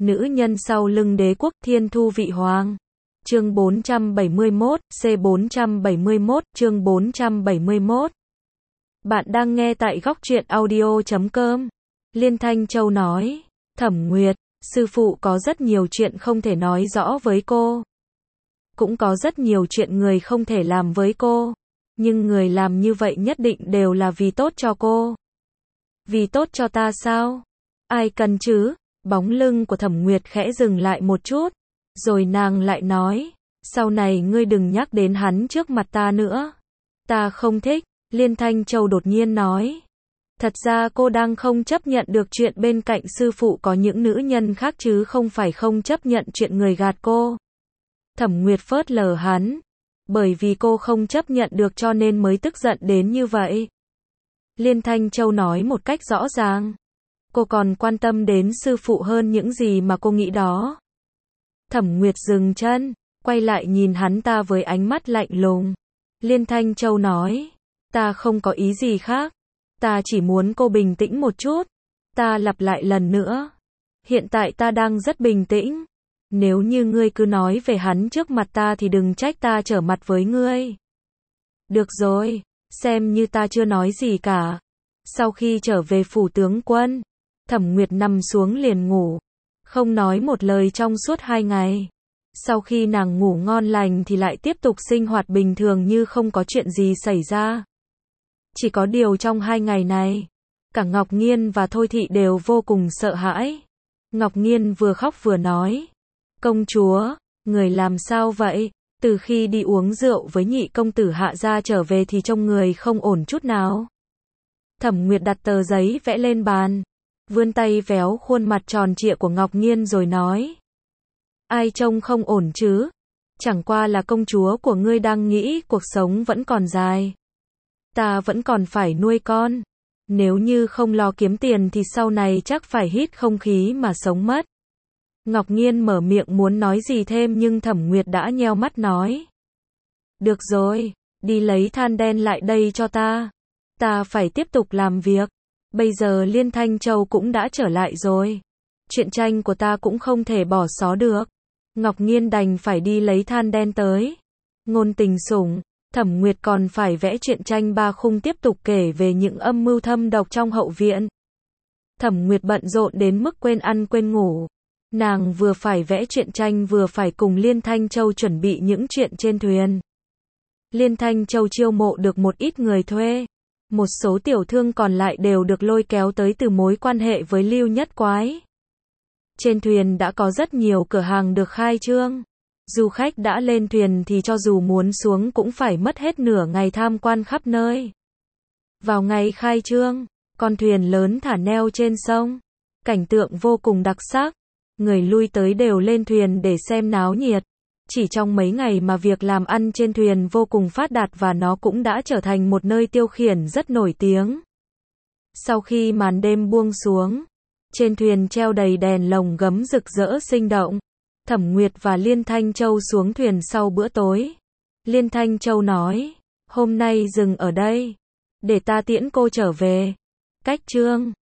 nữ nhân sau lưng đế quốc Thiên Thu Vị Hoàng. Chương 471, C471, chương 471. Bạn đang nghe tại góc truyện audio.com. Liên Thanh Châu nói, Thẩm Nguyệt, sư phụ có rất nhiều chuyện không thể nói rõ với cô. Cũng có rất nhiều chuyện người không thể làm với cô. Nhưng người làm như vậy nhất định đều là vì tốt cho cô. Vì tốt cho ta sao? Ai cần chứ? Bóng lưng của Thẩm Nguyệt khẽ dừng lại một chút. Rồi nàng lại nói, sau này ngươi đừng nhắc đến hắn trước mặt ta nữa. Ta không thích, Liên Thanh Châu đột nhiên nói. Thật ra cô đang không chấp nhận được chuyện bên cạnh sư phụ có những nữ nhân khác chứ không phải không chấp nhận chuyện người gạt cô. Thẩm Nguyệt phớt lờ hắn. Bởi vì cô không chấp nhận được cho nên mới tức giận đến như vậy. Liên Thanh Châu nói một cách rõ ràng. Cô còn quan tâm đến sư phụ hơn những gì mà cô nghĩ đó. Thẩm Nguyệt dừng chân, quay lại nhìn hắn ta với ánh mắt lạnh lùng. Liên Thanh Châu nói, ta không có ý gì khác. Ta chỉ muốn cô bình tĩnh một chút. Ta lặp lại lần nữa. Hiện tại ta đang rất bình tĩnh. Nếu như ngươi cứ nói về hắn trước mặt ta thì đừng trách ta trở mặt với ngươi. Được rồi, xem như ta chưa nói gì cả. Sau khi trở về phủ tướng quân, Thẩm Nguyệt nằm xuống liền ngủ. Không nói một lời trong suốt 2 ngày. Sau khi nàng ngủ ngon lành thì lại tiếp tục sinh hoạt bình thường như không có chuyện gì xảy ra. Chỉ có điều trong 2 ngày này, cả Ngọc Nghiên và Thôi Thị đều vô cùng sợ hãi. Ngọc Nghiên vừa khóc vừa nói, công chúa, người làm sao vậy? Từ khi đi uống rượu với nhị công tử Hạ gia trở về thì trông người không ổn chút nào. Thẩm Nguyệt đặt tờ giấy vẽ lên bàn, vươn tay véo khuôn mặt tròn trịa của Ngọc Nghiên rồi nói. Ai trông không ổn chứ? Chẳng qua là công chúa của ngươi đang nghĩ cuộc sống vẫn còn dài. Ta vẫn còn phải nuôi con. Nếu như không lo kiếm tiền thì sau này chắc phải hít không khí mà sống mất. Ngọc Nghiên mở miệng muốn nói gì thêm nhưng Thẩm Nguyệt đã nheo mắt nói. Được rồi, đi lấy than đen lại đây cho ta. Ta phải tiếp tục làm việc. Bây giờ Liên Thanh Châu cũng đã trở lại rồi. Truyện tranh của ta cũng không thể bỏ xó được. Ngọc Nghiên đành phải đi lấy than đen tới. Ngôn Tình Sủng, Thẩm Nguyệt còn phải vẽ truyện tranh 3 khung tiếp tục kể về những âm mưu thâm độc trong hậu viện. Thẩm Nguyệt bận rộn đến mức quên ăn quên ngủ. Nàng vừa phải vẽ truyện tranh vừa phải cùng Liên Thanh Châu chuẩn bị những chuyện trên thuyền. Liên Thanh Châu chiêu mộ được một ít người thuê. Một số tiểu thương còn lại đều được lôi kéo tới từ mối quan hệ với Lưu Nhất Quái. Trên thuyền đã có rất nhiều cửa hàng được khai trương. Du khách đã lên thuyền thì cho dù muốn xuống cũng phải mất hết nửa ngày tham quan khắp nơi. Vào ngày khai trương, con thuyền lớn thả neo trên sông. Cảnh tượng vô cùng đặc sắc. Người lui tới đều lên thuyền để xem náo nhiệt. Chỉ trong mấy ngày mà việc làm ăn trên thuyền vô cùng phát đạt và nó cũng đã trở thành một nơi tiêu khiển rất nổi tiếng. Sau khi màn đêm buông xuống, trên thuyền treo đầy đèn lồng gấm rực rỡ sinh động. Thẩm Nguyệt và Liên Thanh Châu xuống thuyền sau bữa tối. Liên Thanh Châu nói, hôm nay dừng ở đây, để ta tiễn cô trở về. Cách chương